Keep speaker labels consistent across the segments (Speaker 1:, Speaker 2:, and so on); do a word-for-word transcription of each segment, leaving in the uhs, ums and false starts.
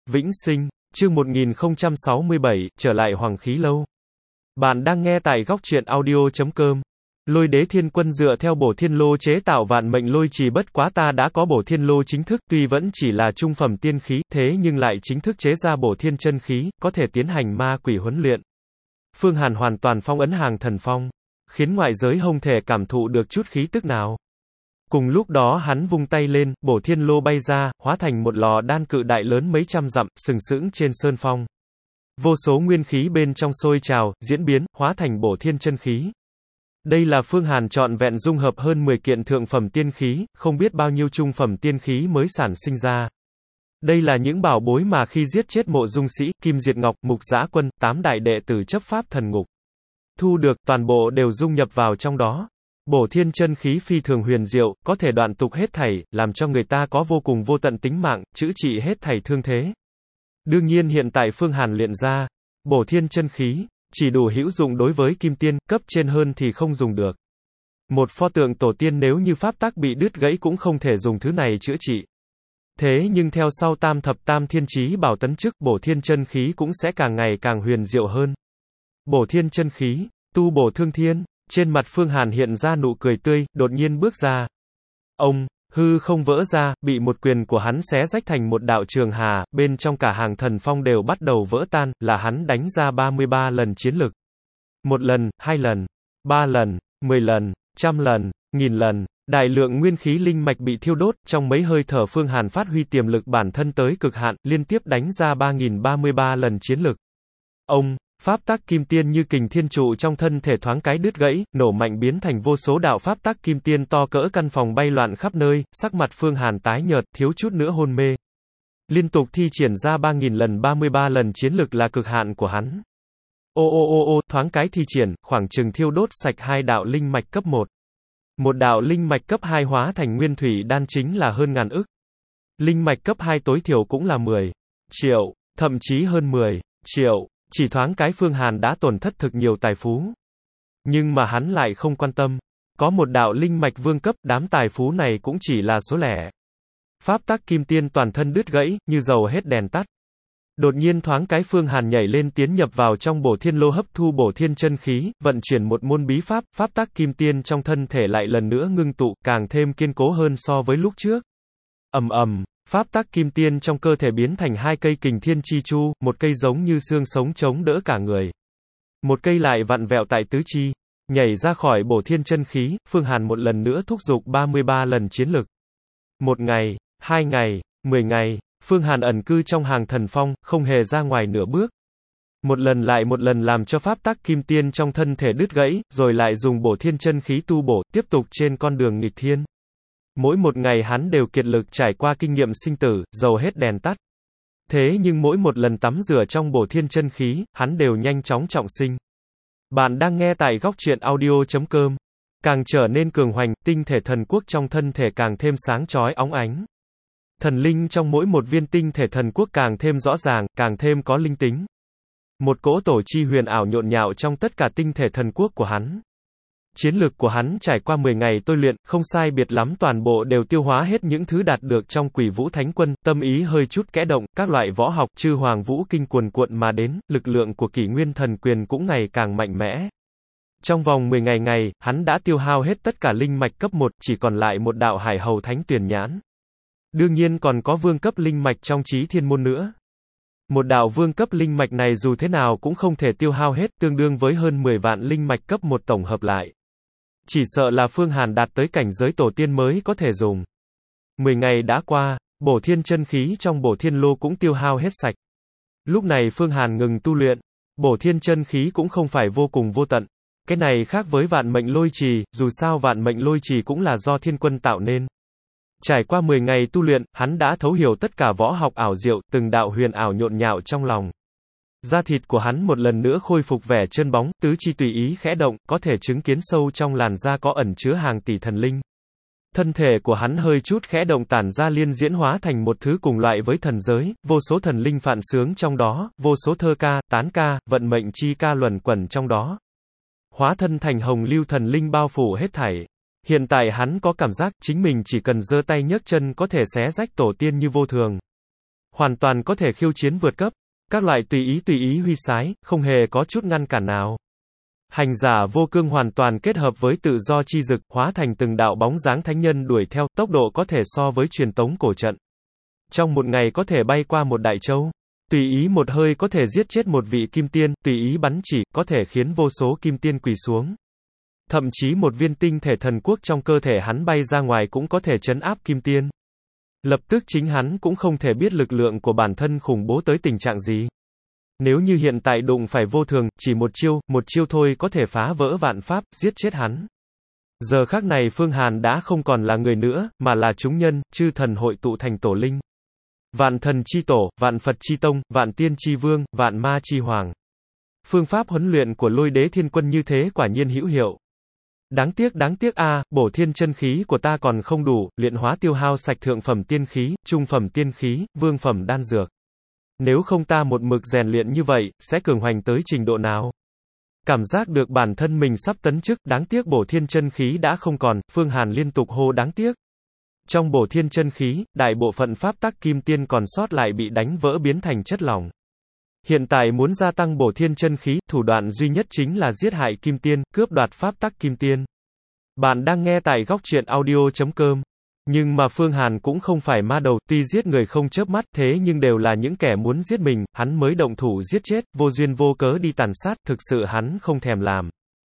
Speaker 1: Vĩnh sinh, chương một nghìn không trăm sáu mươi bảy, trở lại Hoàng Khí Lâu. Bạn đang nghe tại góc truyện audio chấm com. Lôi đế thiên quân dựa theo bổ thiên lô chế tạo vạn mệnh lôi trì, bất quá ta đã có bổ thiên lô chính thức, tuy vẫn chỉ là trung phẩm tiên khí, thế nhưng lại chính thức chế ra bổ thiên chân khí, có thể tiến hành ma quỷ huấn luyện. Phương Hàn hoàn toàn phong ấn hàng thần phong, khiến ngoại giới không thể cảm thụ được chút khí tức nào. Cùng lúc đó hắn vung tay lên, bổ thiên lô bay ra, hóa thành một lò đan cự đại lớn mấy trăm dặm, sừng sững trên sơn phong. Vô số nguyên khí bên trong sôi trào, diễn biến, hóa thành bổ thiên chân khí. Đây là Phương Hàn trọn vẹn dung hợp hơn mười kiện thượng phẩm tiên khí, không biết bao nhiêu trung phẩm tiên khí mới sản sinh ra. Đây là những bảo bối mà khi giết chết Mộ Dung Sĩ, Kim Diệt Ngọc, Mục Dã Quân, tám đại đệ tử chấp pháp thần ngục thu được, toàn bộ đều dung nhập vào trong đó. Bổ thiên chân khí phi thường huyền diệu, có thể đoạn tục hết thảy, làm cho người ta có vô cùng vô tận tính mạng, chữa trị hết thảy thương thế. Đương nhiên hiện tại Phương Hàn luyện ra bổ thiên chân khí, chỉ đủ hữu dụng đối với kim tiên, cấp trên hơn thì không dùng được. Một pho tượng tổ tiên nếu như pháp tắc bị đứt gãy cũng không thể dùng thứ này chữa trị. Thế nhưng theo sau tam thập tam thiên chí bảo tấn chức, bổ thiên chân khí cũng sẽ càng ngày càng huyền diệu hơn. Bổ thiên chân khí, tu bổ thương thiên. Trên mặt Phương Hàn hiện ra nụ cười tươi, đột nhiên bước ra. Ông, hư không vỡ ra, bị một quyền của hắn xé rách thành một đạo trường hà, bên trong cả hàng thần phong đều bắt đầu vỡ tan, là hắn đánh ra ba mươi ba lần chiến lực. Một lần, hai lần, ba lần, mười lần, trăm lần, nghìn lần, đại lượng nguyên khí linh mạch bị thiêu đốt, trong mấy hơi thở Phương Hàn phát huy tiềm lực bản thân tới cực hạn, liên tiếp đánh ra ba nghìn ba mươi ba lần chiến lực. Ông, pháp tắc kim tiên như kình thiên trụ trong thân thể thoáng cái đứt gãy, nổ mạnh biến thành vô số đạo pháp tắc kim tiên to cỡ căn phòng bay loạn khắp nơi, sắc mặt Phương Hàn tái nhợt, thiếu chút nữa hôn mê. Liên tục thi triển ra ba nghìn lần ba mươi ba lần chiến lực là cực hạn của hắn. Ô ô ô ô, thoáng cái thi triển, khoảng chừng thiêu đốt sạch hai đạo linh mạch cấp một. Một đạo linh mạch cấp hai hóa thành nguyên thủy đan chính là hơn ngàn ức. Linh mạch cấp hai tối thiểu cũng là mười triệu, thậm chí hơn mười triệu. Chỉ thoáng cái Phương Hàn đã tổn thất thực nhiều tài phú. Nhưng mà hắn lại không quan tâm. Có một đạo linh mạch vương cấp, đám tài phú này cũng chỉ là số lẻ. Pháp tắc kim tiên toàn thân đứt gãy, như dầu hết đèn tắt. Đột nhiên thoáng cái Phương Hàn nhảy lên tiến nhập vào trong bổ thiên lô hấp thu bổ thiên chân khí, vận chuyển một môn bí pháp, pháp tắc kim tiên trong thân thể lại lần nữa ngưng tụ, càng thêm kiên cố hơn so với lúc trước. Ầm ầm. Pháp tắc kim tiên trong cơ thể biến thành hai cây kình thiên chi chu, một cây giống như xương sống chống đỡ cả người. Một cây lại vặn vẹo tại tứ chi. Nhảy ra khỏi bổ thiên chân khí, Phương Hàn một lần nữa thúc giục ba mươi ba lần chiến lực. Một ngày, hai ngày, mười ngày, Phương Hàn ẩn cư trong hàng thần phong, không hề ra ngoài nửa bước. Một lần lại một lần làm cho pháp tắc kim tiên trong thân thể đứt gãy, rồi lại dùng bổ thiên chân khí tu bổ, tiếp tục trên con đường nghịch thiên. Mỗi một ngày hắn đều kiệt lực trải qua kinh nghiệm sinh tử, dầu hết đèn tắt. Thế nhưng mỗi một lần tắm rửa trong bổ thiên chân khí, hắn đều nhanh chóng trọng sinh. Bạn đang nghe tại góc truyện audio chấm com. Càng trở nên cường hoành, tinh thể thần quốc trong thân thể càng thêm sáng chói óng ánh. Thần linh trong mỗi một viên tinh thể thần quốc càng thêm rõ ràng, càng thêm có linh tính. Một cỗ tổ chi huyền ảo nhộn nhạo trong tất cả tinh thể thần quốc của hắn. Chiến lược của hắn trải qua mười ngày tôi luyện, không sai biệt lắm toàn bộ đều tiêu hóa hết những thứ đạt được trong Quỷ Vũ Thánh Quân, tâm ý hơi chút kẽ động, các loại võ học, chư hoàng vũ kinh cuồn cuộn mà đến, lực lượng của Kỷ Nguyên Thần Quyền cũng ngày càng mạnh mẽ. Trong vòng mười ngày ngày, hắn đã tiêu hao hết tất cả linh mạch cấp một, chỉ còn lại một đạo Hải Hầu Thánh Tuyển Nhãn. Đương nhiên còn có vương cấp linh mạch trong Chí Thiên Môn nữa. Một đạo vương cấp linh mạch này dù thế nào cũng không thể tiêu hao hết, tương đương với hơn mười vạn linh mạch cấp một tổng hợp lại. Chỉ sợ là Phương Hàn đạt tới cảnh giới tổ tiên mới có thể dùng. mười ngày đã qua, bổ thiên chân khí trong bổ thiên lô cũng tiêu hao hết sạch. Lúc này Phương Hàn ngừng tu luyện. Bổ thiên chân khí cũng không phải vô cùng vô tận. Cái này khác với vạn mệnh lôi trì, dù sao vạn mệnh lôi trì cũng là do thiên quân tạo nên. Trải qua mười ngày tu luyện, hắn đã thấu hiểu tất cả võ học ảo diệu, từng đạo huyền ảo nhộn nhạo trong lòng. Da thịt của hắn một lần nữa khôi phục vẻ trơn bóng, tứ chi tùy ý khẽ động, có thể chứng kiến sâu trong làn da có ẩn chứa hàng tỷ thần linh. Thân thể của hắn hơi chút khẽ động tản ra liên diễn hóa thành một thứ cùng loại với thần giới, vô số thần linh phạn sướng trong đó, vô số thơ ca, tán ca, vận mệnh chi ca luẩn quẩn trong đó. Hóa thân thành hồng lưu thần linh bao phủ hết thảy. Hiện tại hắn có cảm giác chính mình chỉ cần giơ tay nhấc chân có thể xé rách tổ tiên như vô thường. hoàn toàn có thể khiêu chiến vượt cấp, các loại tùy ý tùy ý huy sái, không hề có chút ngăn cản nào. Hành giả vô cương hoàn toàn kết hợp với tự do chi dực, hóa thành từng đạo bóng dáng thánh nhân đuổi theo, tốc độ có thể so với truyền tống cổ trận. Trong một ngày có thể bay qua một đại châu. Tùy ý một hơi có thể giết chết một vị kim tiên, tùy ý bắn chỉ, có thể khiến vô số kim tiên quỳ xuống. Thậm chí một viên tinh thể thần quốc trong cơ thể hắn bay ra ngoài cũng có thể trấn áp kim tiên. Lập tức chính hắn cũng không thể biết lực lượng của bản thân khủng bố tới tình trạng gì. Nếu như hiện tại đụng phải vô thường, chỉ một chiêu, một chiêu thôi có thể phá vỡ vạn pháp, giết chết hắn. Giờ khắc này Phương Hàn đã không còn là người nữa, mà là chúng nhân, chư thần hội tụ thành tổ linh. Vạn thần chi tổ, vạn Phật chi tông, vạn tiên chi vương, vạn ma chi hoàng. Phương pháp huấn luyện của Lôi Đế Thiên Quân như thế quả nhiên hữu hiệu. Đáng tiếc đáng tiếc a, à, bổ thiên chân khí của ta còn không đủ, luyện hóa tiêu hao sạch thượng phẩm tiên khí, trung phẩm tiên khí, vương phẩm đan dược. Nếu không ta một mực rèn luyện như vậy, sẽ cường hoành tới trình độ nào? Cảm giác được bản thân mình sắp tấn chức, đáng tiếc bổ thiên chân khí đã không còn, Phương Hàn liên tục hô đáng tiếc. Trong bổ thiên chân khí, đại bộ phận pháp tắc kim tiên còn sót lại bị đánh vỡ biến thành chất lỏng. Hiện tại muốn gia tăng bổ thiên chân khí, thủ đoạn duy nhất chính là giết hại kim tiên, cướp đoạt pháp tắc kim tiên. Bạn đang nghe tại góc truyện audio chấm com. Nhưng mà Phương Hàn cũng không phải ma đầu, tuy giết người không chớp mắt, thế nhưng đều là những kẻ muốn giết mình, hắn mới động thủ giết chết, vô duyên vô cớ đi tàn sát, thực sự hắn không thèm làm.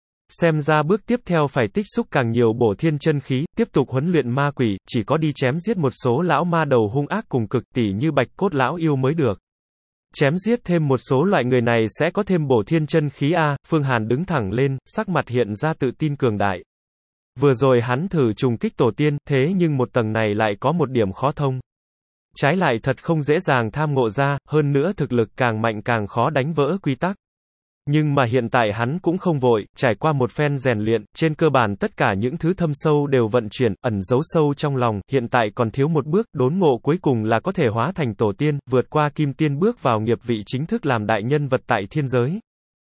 Speaker 1: Xem ra bước tiếp theo phải tích xúc càng nhiều bổ thiên chân khí, tiếp tục huấn luyện ma quỷ, chỉ có đi chém giết một số lão ma đầu hung ác cùng cực tỉ như bạch cốt lão yêu mới được. Chém giết thêm một số loại người này sẽ có thêm bổ thiên chân khí a, Phương Hàn đứng thẳng lên, sắc mặt hiện ra tự tin cường đại. Vừa rồi hắn thử trùng kích tổ tiên, thế nhưng một tầng này lại có một điểm khó thông. Trái lại thật không dễ dàng tham ngộ ra, hơn nữa thực lực càng mạnh càng khó đánh vỡ quy tắc. Nhưng mà hiện tại hắn cũng không vội, trải qua một phen rèn luyện, trên cơ bản tất cả những thứ thâm sâu đều vận chuyển, ẩn giấu sâu trong lòng, hiện tại còn thiếu một bước, đốn ngộ cuối cùng là có thể hóa thành tổ tiên, vượt qua kim tiên bước vào nghiệp vị chính thức làm đại nhân vật tại thiên giới.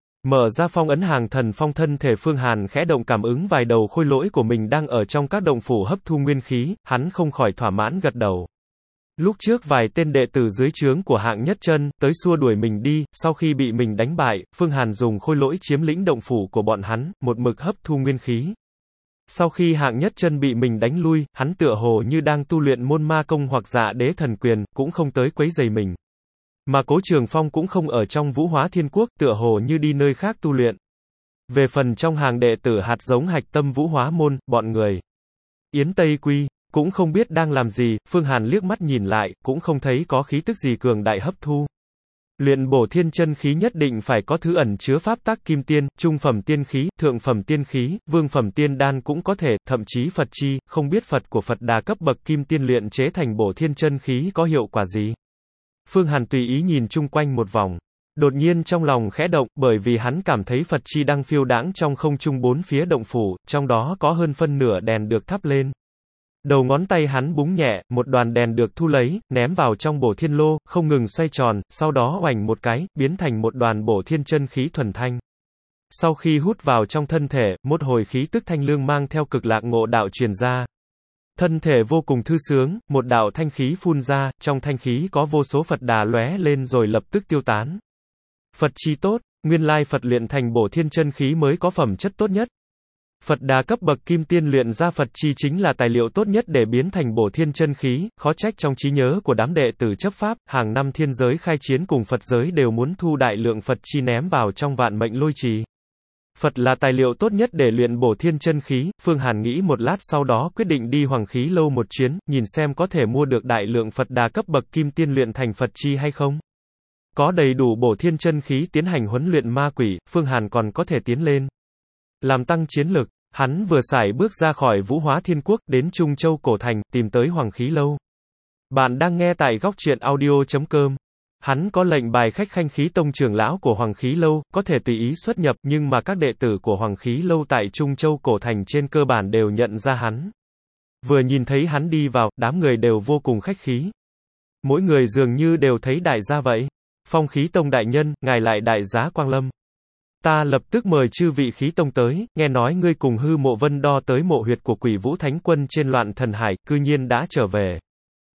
Speaker 1: Mở ra phong ấn hàng thần phong, thân thể Phương Hàn khẽ động cảm ứng vài đầu khôi lỗi của mình đang ở trong các động phủ hấp thu nguyên khí, hắn không khỏi thỏa mãn gật đầu. Lúc trước vài tên đệ tử dưới trướng của Hạng Nhất Chân tới xua đuổi mình đi, sau khi bị mình đánh bại, Phương Hàn dùng khôi lỗi chiếm lĩnh động phủ của bọn hắn, một mực hấp thu nguyên khí. Sau khi Hạng Nhất Chân bị mình đánh lui, hắn tựa hồ như đang tu luyện môn ma công hoặc Dạ Đế thần quyền, cũng không tới quấy rầy mình. Mà Cố Trường Phong cũng không ở trong Vũ Hóa Thiên Quốc, tựa hồ như đi nơi khác tu luyện. Về phần trong hàng đệ tử hạt giống hạch tâm Vũ Hóa môn, bọn người Yến Tây Quy cũng không biết đang làm gì, Phương Hàn liếc mắt nhìn lại, cũng không thấy có khí tức gì cường đại hấp thu. Luyện bổ thiên chân khí nhất định phải có thứ ẩn chứa pháp tắc kim tiên, trung phẩm tiên khí, thượng phẩm tiên khí, vương phẩm tiên đan cũng có thể, thậm chí Phật chi, không biết Phật của Phật Đà cấp bậc kim tiên luyện chế thành bổ thiên chân khí có hiệu quả gì. Phương Hàn tùy ý nhìn chung quanh một vòng. Đột nhiên trong lòng khẽ động, bởi vì hắn cảm thấy Phật chi đang phiêu đãng trong không trung bốn phía động phủ, trong đó có hơn phân nửa đèn được thắp lên. Đầu ngón tay hắn búng nhẹ, một đoàn đèn được thu lấy, ném vào trong bổ thiên lô, không ngừng xoay tròn, sau đó oành một cái, biến thành một đoàn bổ thiên chân khí thuần thanh. Sau khi hút vào trong thân thể, một hồi khí tức thanh lương mang theo cực lạc ngộ đạo truyền ra. Thân thể vô cùng thư sướng, một đạo thanh khí phun ra, trong thanh khí có vô số Phật đà lóe lên rồi lập tức tiêu tán. Phật chi tốt, nguyên lai Phật luyện thành bổ thiên chân khí mới có phẩm chất tốt nhất. Phật Đà cấp bậc kim tiên luyện ra Phật chi chính là tài liệu tốt nhất để biến thành bổ thiên chân khí, khó trách trong trí nhớ của đám đệ tử chấp pháp, hàng năm thiên giới khai chiến cùng Phật giới đều muốn thu đại lượng Phật chi ném vào trong vạn mệnh lôi trì. Phật là tài liệu tốt nhất để luyện bổ thiên chân khí, Phương Hàn nghĩ một lát sau đó quyết định đi Hoàng Khí Lâu một chuyến, nhìn xem có thể mua được đại lượng Phật Đà cấp bậc kim tiên luyện thành Phật chi hay không. Có đầy đủ bổ thiên chân khí tiến hành huấn luyện ma quỷ, Phương Hàn còn có thể tiến lên. Làm tăng chiến lực, hắn vừa sải bước ra khỏi Vũ Hóa Thiên Quốc, đến Trung Châu Cổ Thành, tìm tới Hoàng Khí Lâu. Bạn đang nghe tại góc truyện audio chấm com. Hắn có lệnh bài khách khanh khí tông trưởng lão của Hoàng Khí Lâu, có thể tùy ý xuất nhập, nhưng mà các đệ tử của Hoàng Khí Lâu tại Trung Châu Cổ Thành trên cơ bản đều nhận ra hắn. Vừa nhìn thấy hắn đi vào, đám người đều vô cùng khách khí. Mỗi người dường như đều thấy đại gia vậy. Phong Khí Tông đại nhân, ngài lại đại giá quang lâm. Ta lập tức mời chư vị khí tông tới, nghe nói ngươi cùng Hư Mộ Vân Đo tới mộ huyệt của Quỷ Vũ Thánh Quân trên Loạn Thần Hải, cư nhiên đã trở về.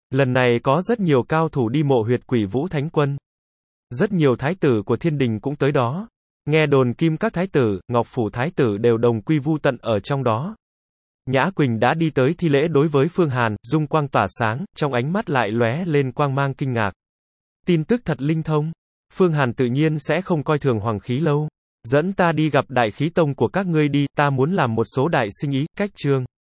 Speaker 1: Lần này có rất nhiều cao thủ đi mộ huyệt Quỷ Vũ Thánh Quân. Rất nhiều thái tử của thiên đình cũng tới đó. Nghe đồn Kim các thái tử, Ngọc Phủ thái tử đều đồng quy vu tận ở trong đó. Nhã Quỳnh đã đi tới thi lễ đối với Phương Hàn, dung quang tỏa sáng, trong ánh mắt lại lóe lên quang mang kinh ngạc. Tin tức thật linh thông. Phương Hàn tự nhiên sẽ không coi thường Hoàng Khí Lâu. Dẫn ta đi gặp Đại Khí Tông của các ngươi đi, ta muốn làm một số đại sinh ý, cách chương.